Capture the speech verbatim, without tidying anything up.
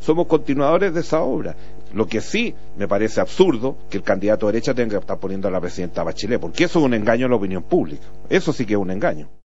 somos continuadores de esa obra. Lo que sí me parece absurdo que el candidato de derecha tenga que estar poniendo a la presidenta Bachelet, porque eso es un engaño a la opinión pública. Eso sí que es un engaño.